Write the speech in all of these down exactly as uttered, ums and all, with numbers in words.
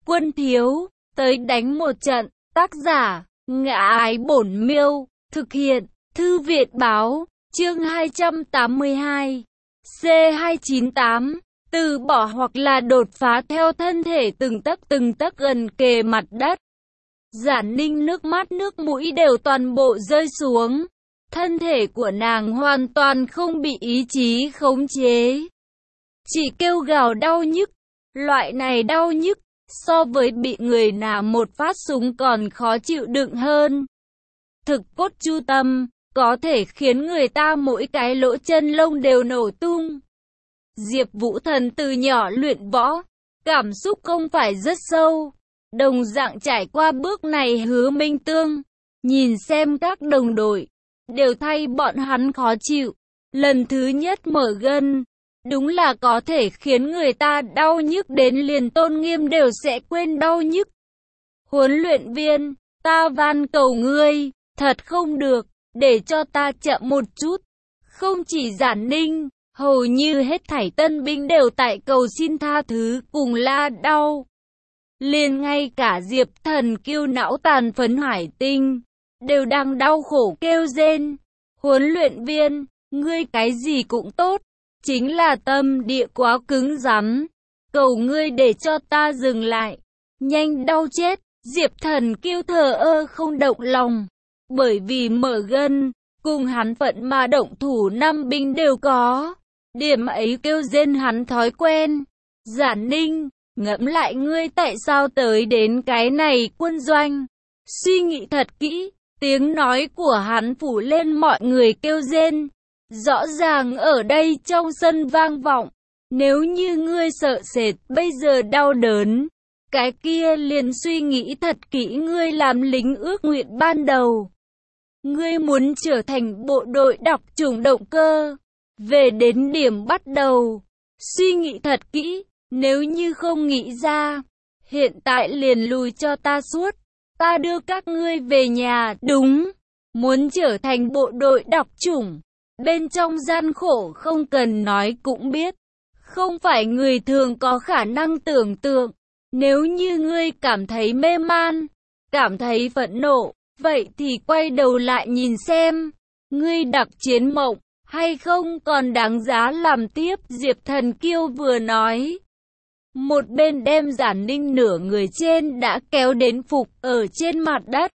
Quân thiếu, tới đánh một trận. Tác giả, Ngã Ái Bổn Miêu. Thực hiện, Thư viện Báo. Chương hai trăm tám mươi hai. C hai chín tám. Từ bỏ hoặc là đột phá theo thân thể từng tấc từng tấc gần kề mặt đất. Giản Ninh nước mắt nước mũi đều toàn bộ rơi xuống. Thân thể của nàng hoàn toàn không bị ý chí khống chế. Chỉ kêu gào đau nhức. Loại này đau nhức, so với bị người nã một phát súng còn khó chịu đựng hơn. Thực cốt chu tâm, có thể khiến người ta mỗi cái lỗ chân lông đều nổ tung. Diệp Vũ Thần từ nhỏ luyện võ, cảm xúc không phải rất sâu. Đồng dạng trải qua bước này Hứa Minh Tương, nhìn xem các đồng đội, đều thay bọn hắn khó chịu. Lần thứ nhất mở gân, đúng là có thể khiến người ta đau nhức đến liền tôn nghiêm đều sẽ quên đau nhức. Huấn luyện viên, ta van cầu ngươi, thật không được, để cho ta chậm một chút. Không chỉ Giản Ninh, hầu như hết thảy tân binh đều tại cầu xin tha thứ cùng la đau. Liền ngay cả Diệp Thần Kiêu não tàn phấn Hải Tinh, đều đang đau khổ kêu rên. Huấn luyện viên, ngươi cái gì cũng tốt, chính là tâm địa quá cứng rắn. Cầu ngươi để cho ta dừng lại, nhanh đau chết. Diệp Thần Kiêu thờ ơ không động lòng, bởi vì mở gân, cùng hắn phận mà động thủ năm binh đều có. Điểm ấy kêu rên hắn thói quen. Giản Ninh, ngẫm lại ngươi tại sao tới đến cái này quân doanh. Suy nghĩ thật kỹ, tiếng nói của hắn phủ lên mọi người kêu rên. Rõ ràng ở đây trong sân vang vọng. Nếu như ngươi sợ sệt bây giờ đau đớn, cái kia liền suy nghĩ thật kỹ ngươi làm lính ước nguyện ban đầu. Ngươi muốn trở thành bộ đội đặc chủng động cơ. Về đến điểm bắt đầu, suy nghĩ thật kỹ, nếu như không nghĩ ra, hiện tại liền lùi cho ta suốt, ta đưa các ngươi về nhà. Đúng, muốn trở thành bộ đội đặc chủng, bên trong gian khổ không cần nói cũng biết, không phải người thường có khả năng tưởng tượng. Nếu như ngươi cảm thấy mê man, cảm thấy phẫn nộ, vậy thì quay đầu lại nhìn xem, ngươi đặc chiến mộng hay không còn đáng giá làm tiếp. Diệp Thần Kiêu vừa nói, một bên đem Giản Ninh nửa người trên đã kéo đến phục ở trên mặt đất,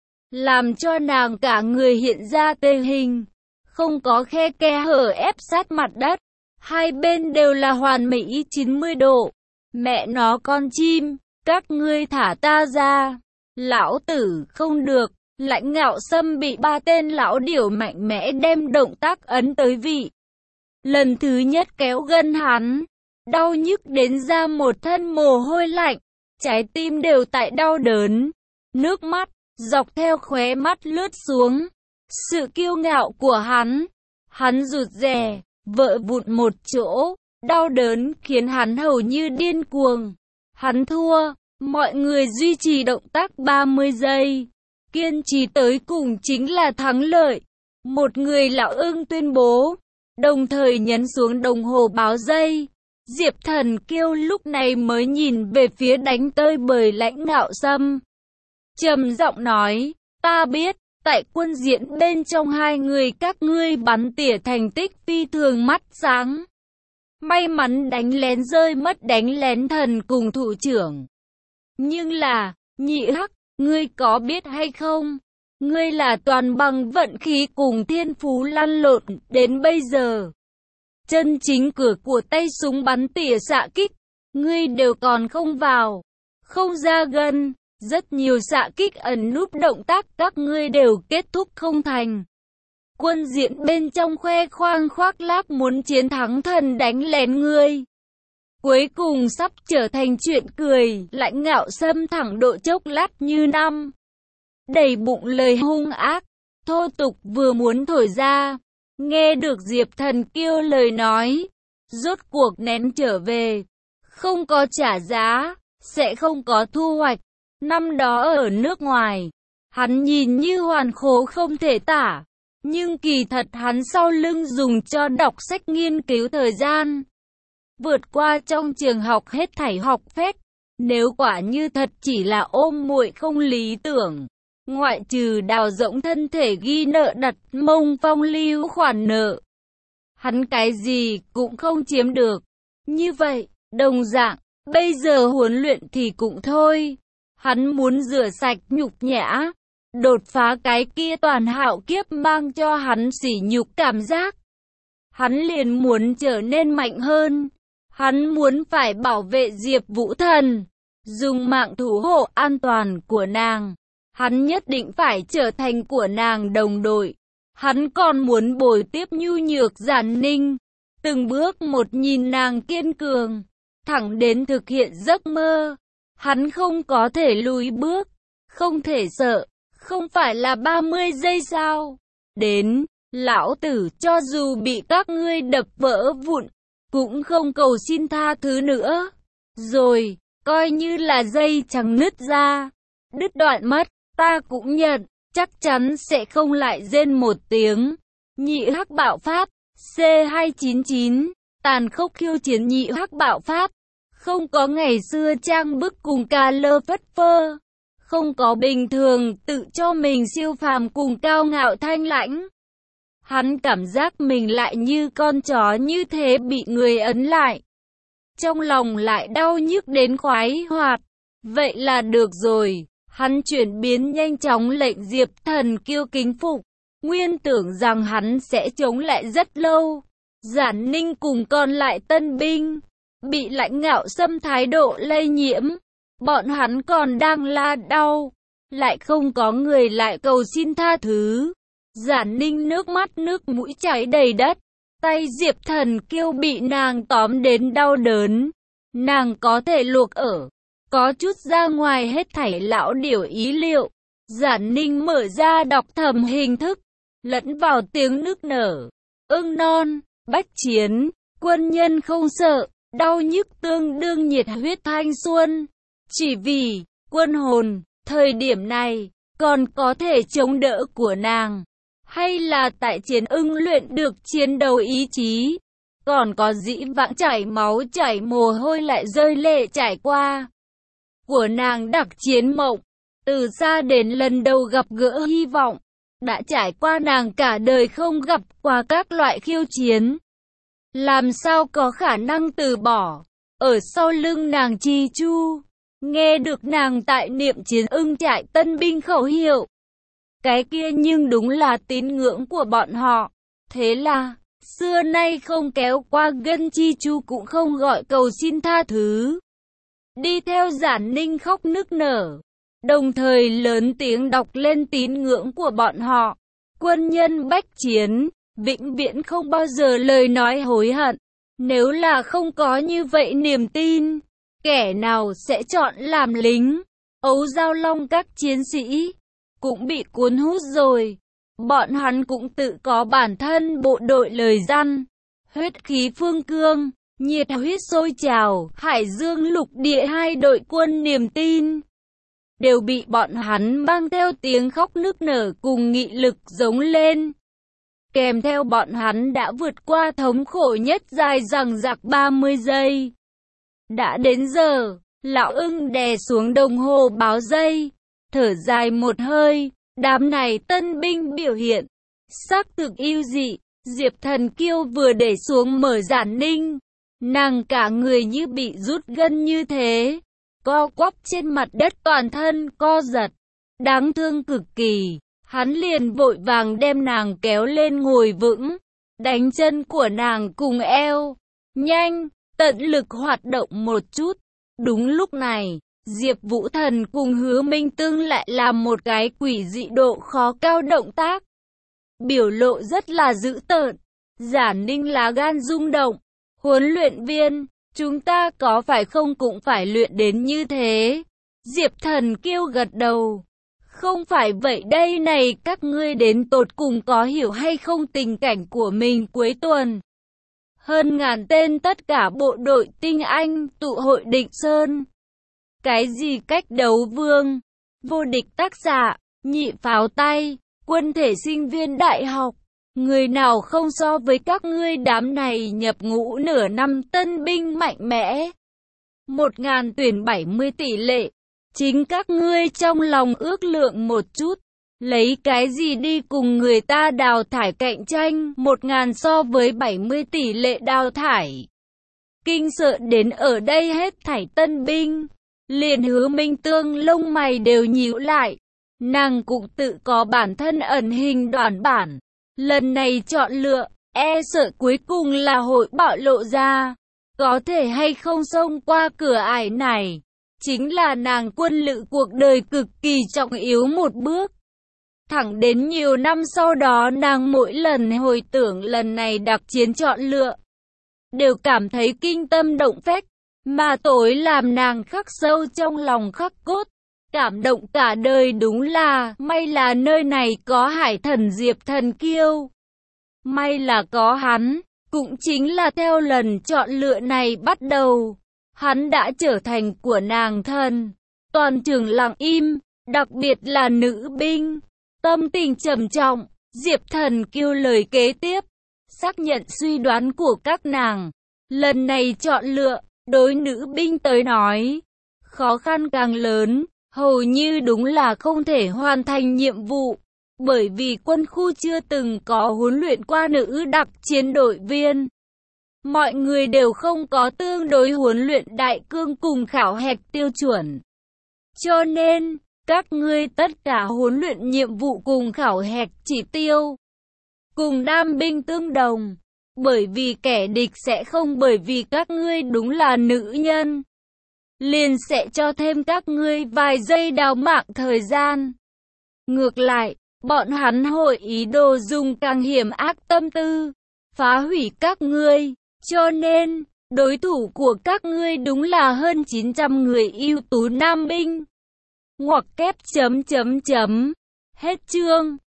làm cho nàng cả người hiện ra tê hình, không có khe kẽ hở ép sát mặt đất, hai bên đều là hoàn mỹ chín mươi độ. Mẹ nó con chim, các ngươi thả ta ra. Lão tử không được. Lãnh Ngạo Sâm bị ba tên lão điểu mạnh mẽ đem động tác ấn tới vị. Lần thứ nhất kéo gân hắn, đau nhức đến ra một thân mồ hôi lạnh, trái tim đều tại đau đớn, nước mắt dọc theo khóe mắt lướt xuống. Sự kiêu ngạo của hắn, hắn rụt rè, vỡ vụn một chỗ, đau đớn khiến hắn hầu như điên cuồng. Hắn thua, mọi người duy trì động tác ba mươi giây. Kiên trì tới cùng chính là thắng lợi. Một người lão ưng tuyên bố, đồng thời nhấn xuống đồng hồ báo giây. Diệp Thần Kiêu lúc này mới nhìn về phía đánh tơi bời Lãnh Ngạo Sâm, trầm giọng nói, ta biết, tại quân diễn bên trong hai người các ngươi bắn tỉa thành tích phi thường mắt sáng. May mắn đánh lén rơi mất đánh lén thần cùng thủ trưởng. Nhưng là, Nhị Hắc, ngươi có biết hay không? Ngươi là toàn bằng vận khí cùng thiên phú lăn lộn đến bây giờ. Chân chính cửa của tay súng bắn tỉa xạ kích, ngươi đều còn không vào, không ra gân. Rất nhiều xạ kích ẩn núp động tác các ngươi đều kết thúc không thành. Quân diễn bên trong khoe khoang khoác lác muốn chiến thắng thần đánh lén ngươi, cuối cùng sắp trở thành chuyện cười. Lãnh Ngạo Sâm thẳng độ chốc lát như năm, đầy bụng lời hung ác, thô tục vừa muốn thổi ra. Nghe được Diệp Thần Kiêu lời nói, rốt cuộc nén trở về, không có trả giá, sẽ không có thu hoạch. Năm đó ở nước ngoài, hắn nhìn như hoàn khố không thể tả, nhưng kỳ thật hắn sau lưng dùng cho đọc sách nghiên cứu thời gian, vượt qua trong trường học hết thảy học phép, Nếu quả như thật chỉ là ôm muội không lý tưởng, ngoại trừ đào rỗng thân thể ghi nợ đặt mông phong lưu khoản nợ, hắn cái gì cũng không chiếm được. Như vậy, đồng dạng, bây giờ huấn luyện thì cũng thôi. Hắn muốn rửa sạch nhục nhã, đột phá cái kia toàn hạo kiếp mang cho hắn sỉ nhục cảm giác. Hắn liền muốn trở nên mạnh hơn. Hắn muốn phải bảo vệ Diệp Vũ Thần, dùng mạng thủ hộ an toàn của nàng. Hắn nhất định phải trở thành của nàng đồng đội. Hắn còn muốn bồi tiếp nhu nhược Giản Ninh, từng bước một nhìn nàng kiên cường, thẳng đến thực hiện giấc mơ. Hắn không có thể lùi bước, không thể sợ, không phải là ba mươi giây sao? Đến, lão tử cho dù bị các ngươi đập vỡ vụn, cũng không cầu xin tha thứ nữa. Rồi, coi như là dây chẳng nứt ra, đứt đoạn mất, ta cũng nhận, chắc chắn sẽ không lại rên một tiếng. Nhị hắc bạo pháp, C hai chín chín, tàn khốc khiêu chiến nhị hắc bạo pháp. Không có ngày xưa trang bức cùng ca lơ phất phơ, không có bình thường tự cho mình siêu phàm cùng cao ngạo thanh lãnh. Hắn cảm giác mình lại như con chó như thế bị người ấn lại, trong lòng lại đau nhức đến khoái hoạt. Vậy là được rồi. Hắn chuyển biến nhanh chóng lệnh Diệp Thần Kiêu kính phục, nguyên tưởng rằng hắn sẽ chống lại rất lâu. Giản Ninh cùng còn lại tân binh bị lãnh ngạo xâm thái độ lây nhiễm, bọn hắn còn đang la đau, lại không có người lại cầu xin tha thứ. Giản Ninh nước mắt nước mũi chảy đầy đất, tay Diệp Thần Kiêu bị nàng tóm đến đau đớn. Nàng có thể luộc ở, có chút ra ngoài hết thảy lão điểu ý liệu. Giản Ninh mở ra đọc thầm hình thức, lẫn vào tiếng nức nở. Ưng non, bách chiến, quân nhân không sợ, đau nhức tương đương nhiệt huyết thanh xuân. Chỉ vì, quân hồn, thời điểm này, còn có thể chống đỡ của nàng. Hay là tại chiến ưng luyện được chiến đấu ý chí, còn có dĩ vãng chảy máu chảy mồ hôi lại rơi lệ trải qua của nàng đặc chiến mộng, từ xa đến lần đầu gặp gỡ hy vọng, đã trải qua nàng cả đời không gặp qua các loại khiêu chiến, làm sao có khả năng từ bỏ. Ở sau lưng nàng Chi Chu, nghe được nàng tại niệm chiến ưng trại tân binh khẩu hiệu, cái kia nhưng đúng là tín ngưỡng của bọn họ. Thế là, xưa nay không kéo qua gân Chi Chu cũng không gọi cầu xin tha thứ, đi theo Giản Ninh khóc nức nở, đồng thời lớn tiếng đọc lên tín ngưỡng của bọn họ. Quân nhân bách chiến, vĩnh viễn không bao giờ lời nói hối hận. Nếu là không có như vậy niềm tin, kẻ nào sẽ chọn làm lính? Ấu Giao Long các chiến sĩ cũng bị cuốn hút rồi. Bọn hắn cũng tự có bản thân bộ đội lời răn, huyết khí phương cương, nhiệt huyết sôi trào. Hải Dương lục địa hai đội quân niềm tin đều bị bọn hắn mang theo tiếng khóc nức nở cùng nghị lực giống lên. Kèm theo bọn hắn đã vượt qua thống khổ nhất dài dằng dặc ba mươi giây. Đã đến giờ, lão ưng đè xuống đồng hồ báo giây, thở dài một hơi. Đám này tân binh biểu hiện xác thực yêu dị. Diệp Thần Kiêu vừa để xuống mở Giản Ninh, nàng cả người như bị rút gân như thế, co quắp trên mặt đất, toàn thân co giật, đáng thương cực kỳ. Hắn liền vội vàng đem nàng kéo lên ngồi vững, đánh chân của nàng cùng eo, nhanh, tận lực hoạt động một chút. Đúng lúc này, Diệp Vũ Thần cùng Hứa Minh Tương lại làm một cái quỷ dị độ khó cao động tác, biểu lộ rất là dữ tợn. Giản Ninh lá gan rung động, huấn luyện viên, chúng ta có phải không cũng phải luyện đến như thế? Diệp Thần Kiêu gật đầu. Không phải vậy đây này, các ngươi đến tột cùng có hiểu hay không tình cảnh của mình cuối tuần? Hơn ngàn tên tất cả bộ đội tinh anh tụ hội Định Sơn. Cái gì cách đấu vương, vô địch tác giả, nhị pháo tay, quân thể sinh viên đại học. Người nào không so với các ngươi đám này nhập ngũ nửa năm tân binh mạnh mẽ. một ngàn tuyển bảy mươi tỷ lệ. Chính các ngươi trong lòng ước lượng một chút. Lấy cái gì đi cùng người ta đào thải cạnh tranh một ngàn so với bảy mươi tỷ lệ đào thải. Kinh sợ đến ở đây hết thảy tân binh. Liền Hứa Minh Tương lông mày đều nhíu lại. Nàng cũng tự có bản thân ẩn hình đoản bản. Lần này chọn lựa, e sợ cuối cùng là hội bạo lộ ra. Có thể hay không xông qua cửa ải này. Chính là nàng quân lữ cuộc đời cực kỳ trọng yếu một bước. Thẳng đến nhiều năm sau đó nàng mỗi lần hồi tưởng lần này đặc chiến chọn lựa. Đều cảm thấy kinh tâm động phách. Mà tối làm nàng khắc sâu trong lòng khắc cốt. Cảm động cả đời đúng là may là nơi này có Hải Thần Diệp Thần Kiêu. May là có hắn. Cũng chính là theo lần chọn lựa này bắt đầu. Hắn đã trở thành của nàng thần. Toàn trường lặng im. Đặc biệt là nữ binh. Tâm tình trầm trọng. Diệp Thần Kiêu lời kế tiếp. Xác nhận suy đoán của các nàng. Lần này chọn lựa. Đối nữ binh tới nói. Khó khăn càng lớn. Hầu như đúng là không thể hoàn thành nhiệm vụ. Bởi vì quân khu chưa từng có huấn luyện qua nữ đặc chiến đội viên. Mọi người đều không có tương đối huấn luyện đại cương cùng khảo hạch tiêu chuẩn. Cho nên, các ngươi tất cả huấn luyện nhiệm vụ cùng khảo hạch chỉ tiêu. Cùng nam binh tương đồng. Bởi vì kẻ địch sẽ không bởi vì các ngươi đúng là nữ nhân. Liền sẽ cho thêm các ngươi vài giây đào mạng thời gian. Ngược lại, bọn hắn hội ý đồ dùng càng hiểm ác tâm tư, phá hủy các ngươi. Cho nên, đối thủ của các ngươi đúng là hơn chín trăm người ưu tú nam binh. Ngoặc kép chấm chấm chấm. Hết chương.